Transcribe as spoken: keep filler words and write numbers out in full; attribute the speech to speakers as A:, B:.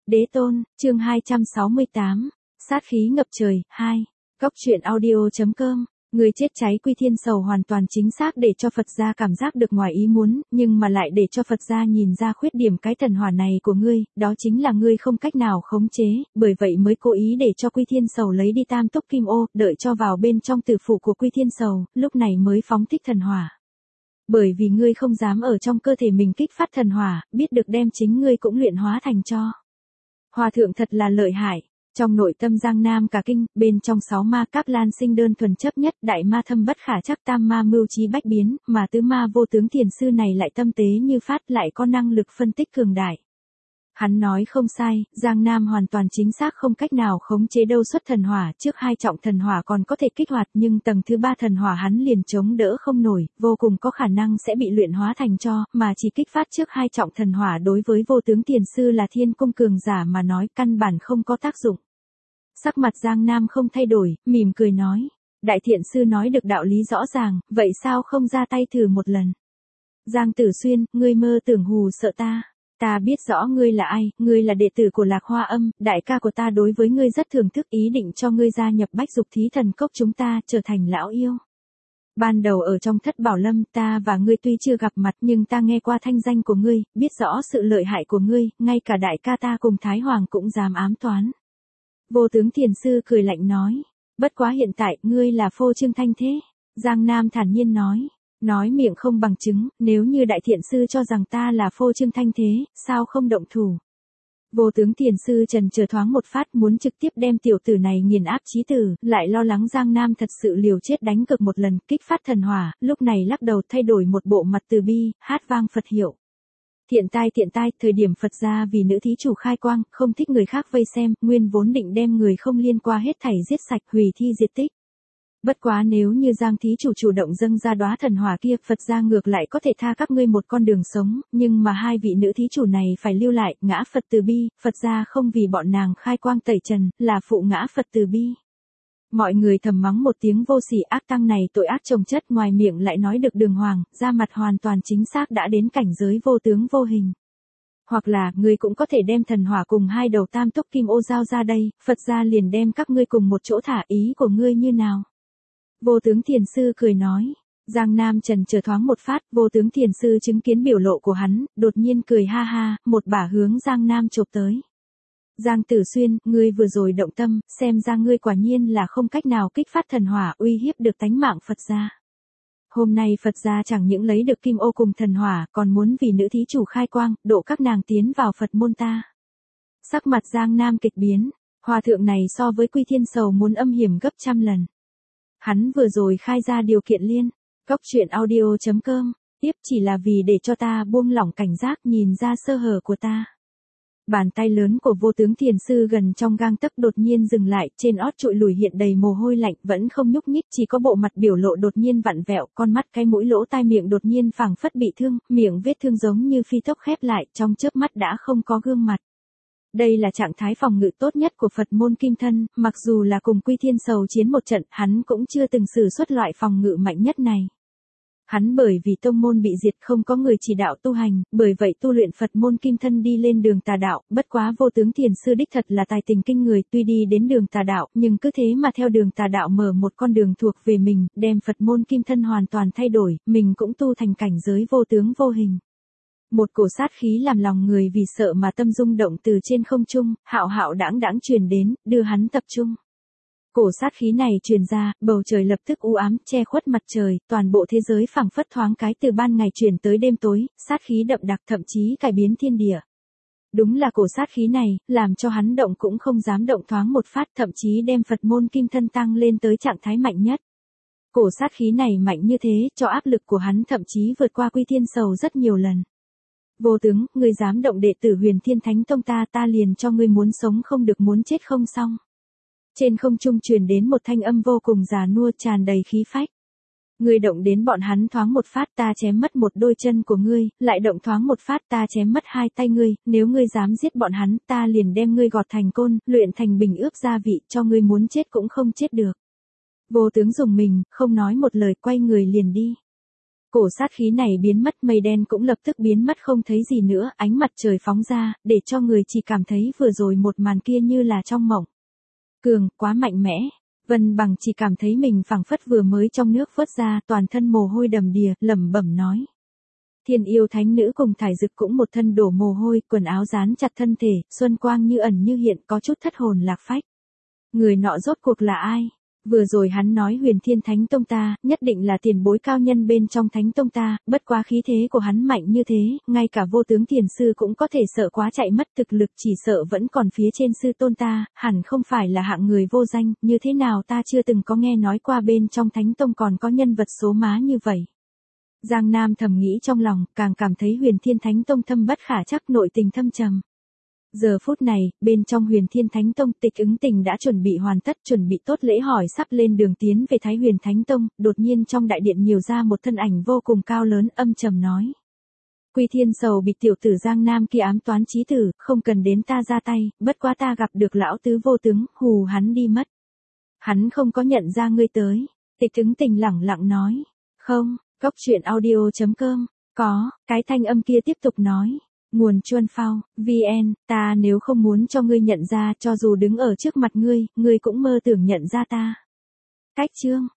A: Đế tôn, chương hai trăm sáu mươi tám, sát khí ngập trời, hai. Góc truyện audio.com, người chết cháy Quy Thiên Sầu hoàn toàn chính xác để cho Phật gia cảm giác được ngoài ý muốn, nhưng mà lại để cho Phật gia nhìn ra khuyết điểm cái thần hỏa này của ngươi, đó chính là ngươi không cách nào khống chế, bởi vậy mới cố ý để cho Quy Thiên Sầu lấy đi tam túc kim ô, đợi cho vào bên trong tử phủ của Quy Thiên Sầu, lúc này mới phóng thích thần hỏa. Bởi vì ngươi không dám ở trong cơ thể mình kích phát thần hỏa, biết được đem chính ngươi cũng luyện hóa thành cho. Hòa thượng thật là lợi hại. Trong nội tâm Giang Nam cả kinh, bên trong sáu ma Các Lan sinh đơn thuần chấp nhất, đại ma thâm bất khả chắc, tam ma mưu trí bách biến, mà tứ ma vô tướng thiền sư này lại tâm tế như phát, lại có năng lực phân tích cường đại. Hắn nói không sai, Giang Nam hoàn toàn chính xác không cách nào khống chế đâu xuất thần hỏa, trước hai trọng thần hỏa còn có thể kích hoạt, nhưng tầng thứ ba thần hỏa hắn liền chống đỡ không nổi, vô cùng có khả năng sẽ bị luyện hóa thành tro, mà chỉ kích phát trước hai trọng thần hỏa đối với vô tướng thiền sư là thiên cung cường giả mà nói căn bản không có tác dụng. Sắc mặt Giang Nam không thay đổi, mỉm cười nói, đại thiện sư nói được đạo lý rõ ràng, vậy sao không ra tay thử một lần? Giang Tử Xuyên, ngươi mơ tưởng hù sợ ta. Ta biết rõ ngươi là ai, ngươi là đệ tử của Lạc Hoa Âm, đại ca của ta đối với ngươi rất thưởng thức, ý định cho ngươi gia nhập Bách Dục Thí Thần Cốc chúng ta, trở thành lão yêu. Ban đầu ở trong Thất Bảo Lâm, ta và ngươi tuy chưa gặp mặt nhưng ta nghe qua thanh danh của ngươi, biết rõ sự lợi hại của ngươi, ngay cả đại ca ta cùng Thái Hoàng cũng dám ám toán. Vô tướng thiền sư cười lạnh nói, bất quá hiện tại, ngươi là phô trương thanh thế. Giang Nam thản nhiên nói. Nói miệng không bằng chứng, nếu như đại thiện sư cho rằng ta là phô trương thanh thế, sao không động thủ? Vô tướng thiền sư trần chờ thoáng một phát muốn trực tiếp đem tiểu tử này nghiền áp chí tử, lại lo lắng Giang Nam thật sự liều chết đánh cực một lần, kích phát thần hỏa, lúc này lắc đầu thay đổi một bộ mặt từ bi, hát vang Phật hiệu. Thiện tai thiện tai, thời điểm Phật gia vì nữ thí chủ khai quang, không thích người khác vây xem, nguyên vốn định đem người không liên qua hết thảy giết sạch, hủy thi diệt tích. Bất quá nếu như Giang thí chủ chủ động dâng ra đóa thần hỏa kia, Phật gia ngược lại có thể tha các ngươi một con đường sống, nhưng mà hai vị nữ thí chủ này phải lưu lại, ngã Phật từ bi, Phật gia không vì bọn nàng khai quang tẩy trần, là phụ ngã Phật từ bi. Mọi người thầm mắng một tiếng vô sỉ, ác tăng này tội ác chồng chất, ngoài miệng lại nói được đường hoàng, ra mặt hoàn toàn chính xác đã đến cảnh giới vô tướng vô hình. Hoặc là, ngươi cũng có thể đem thần hỏa cùng hai đầu tam túc kim ô giao ra đây, Phật gia liền đem các ngươi cùng một chỗ thả, ý của ngươi như nào? Vô tướng thiền sư cười nói. Giang Nam trần chờ thoáng một phát, vô tướng thiền sư chứng kiến biểu lộ của hắn, đột nhiên cười ha ha, một bả hướng Giang Nam chộp tới. Giang Tử Xuyên, ngươi vừa rồi động tâm, xem ra ngươi quả nhiên là không cách nào kích phát thần hỏa uy hiếp được tánh mạng Phật gia. Hôm nay Phật gia chẳng những lấy được kim ô cùng thần hỏa, còn muốn vì nữ thí chủ khai quang, độ các nàng tiến vào Phật môn ta. Sắc mặt Giang Nam kịch biến, hòa thượng này so với Quy Thiên Sầu muốn âm hiểm gấp trăm lần. Hắn vừa rồi khai ra điều kiện liên, góc truyện audio.com, tiếp chỉ là vì để cho ta buông lỏng cảnh giác nhìn ra sơ hở của ta. Bàn tay lớn của vô tướng thiền sư gần trong gang tấc đột nhiên dừng lại, trên ót trụi lùi hiện đầy mồ hôi lạnh, vẫn không nhúc nhích, chỉ có bộ mặt biểu lộ đột nhiên vặn vẹo, con mắt cái mũi lỗ tai miệng đột nhiên phảng phất bị thương, miệng vết thương giống như phi tốc khép lại, trong chớp mắt đã không có gương mặt. Đây là trạng thái phòng ngự tốt nhất của Phật môn kim thân, mặc dù là cùng Quy Thiên Sầu chiến một trận, hắn cũng chưa từng sử xuất loại phòng ngự mạnh nhất này. Hắn bởi vì tông môn bị diệt không có người chỉ đạo tu hành, bởi vậy tu luyện Phật môn kim thân đi lên đường tà đạo, bất quá vô tướng thiền sư đích thật là tài tình kinh người, tuy đi đến đường tà đạo, nhưng cứ thế mà theo đường tà đạo mở một con đường thuộc về mình, đem Phật môn kim thân hoàn toàn thay đổi, mình cũng tu thành cảnh giới vô tướng vô hình. Một cổ sát khí làm lòng người vì sợ mà tâm rung động từ trên không trung, hạo hạo đãng đãng truyền đến, đưa hắn tập trung. Cổ sát khí này truyền ra, bầu trời lập tức u ám, che khuất mặt trời, toàn bộ thế giới phảng phất thoáng cái từ ban ngày chuyển tới đêm tối, sát khí đậm đặc thậm chí cải biến thiên địa. Đúng là cổ sát khí này, làm cho hắn động cũng không dám động thoáng một phát, thậm chí đem Phật môn kim thân tăng lên tới trạng thái mạnh nhất. Cổ sát khí này mạnh như thế, cho áp lực của hắn thậm chí vượt qua Quy Thiên Sầu rất nhiều lần. Vô tướng, ngươi dám động đệ tử Huyền Thiên Thánh Tông ta, ta liền cho ngươi muốn sống không được muốn chết không xong. Trên không trung truyền đến một thanh âm vô cùng già nua tràn đầy khí phách. Ngươi động đến bọn hắn thoáng một phát ta chém mất một đôi chân của ngươi, lại động thoáng một phát ta chém mất hai tay ngươi, nếu ngươi dám giết bọn hắn ta liền đem ngươi gọt thành côn, luyện thành bình ướp gia vị cho ngươi muốn chết cũng không chết được. Vô tướng dùng mình, không nói một lời quay người liền đi. Cổ sát khí này biến mất, mây đen cũng lập tức biến mất không thấy gì nữa, ánh mặt trời phóng ra, để cho người chỉ cảm thấy vừa rồi một màn kia như là trong mộng. Cường, quá mạnh mẽ. Vân Bằng chỉ cảm thấy mình phảng phất vừa mới trong nước vớt ra, toàn thân mồ hôi đầm đìa, lẩm bẩm nói. Thiên yêu thánh nữ cùng Thải Dực cũng một thân đổ mồ hôi, quần áo dán chặt thân thể, xuân quang như ẩn như hiện, có chút thất hồn lạc phách. Người nọ rốt cuộc là ai? Vừa rồi hắn nói Huyền Thiên Thánh Tông ta, nhất định là tiền bối cao nhân bên trong Thánh Tông ta, bất quá khí thế của hắn mạnh như thế, ngay cả vô tướng thiền sư cũng có thể sợ quá chạy mất, thực lực chỉ sợ vẫn còn phía trên sư tôn ta, hẳn không phải là hạng người vô danh, như thế nào ta chưa từng có nghe nói qua bên trong Thánh Tông còn có nhân vật số má như vậy. Giang Nam thầm nghĩ trong lòng, càng cảm thấy Huyền Thiên Thánh Tông thâm bất khả trắc, nội tình thâm trầm. Giờ phút này, bên trong Huyền Thiên Thánh Tông, Tịch Ứng Tình đã chuẩn bị hoàn tất, chuẩn bị tốt lễ hỏi sắp lên đường tiến về Thái Huyền Thánh Tông, đột nhiên trong đại điện nhiều ra một thân ảnh vô cùng cao lớn, âm trầm nói. Quy Thiên Sầu bị tiểu tử Giang Nam kia ám toán chí tử, không cần đến ta ra tay, bất quá ta gặp được lão tứ vô tướng, hù hắn đi mất. Hắn không có nhận ra ngươi tới. Tịch Ứng Tình lẳng lặng nói. Không, Cốc truyện audio chấm com, có, cái thanh âm kia tiếp tục nói. Nguồn Chuân Phao, vê en, ta nếu không muốn cho ngươi nhận ra, cho dù đứng ở trước mặt ngươi, ngươi cũng mơ tưởng nhận ra ta. Cách chương.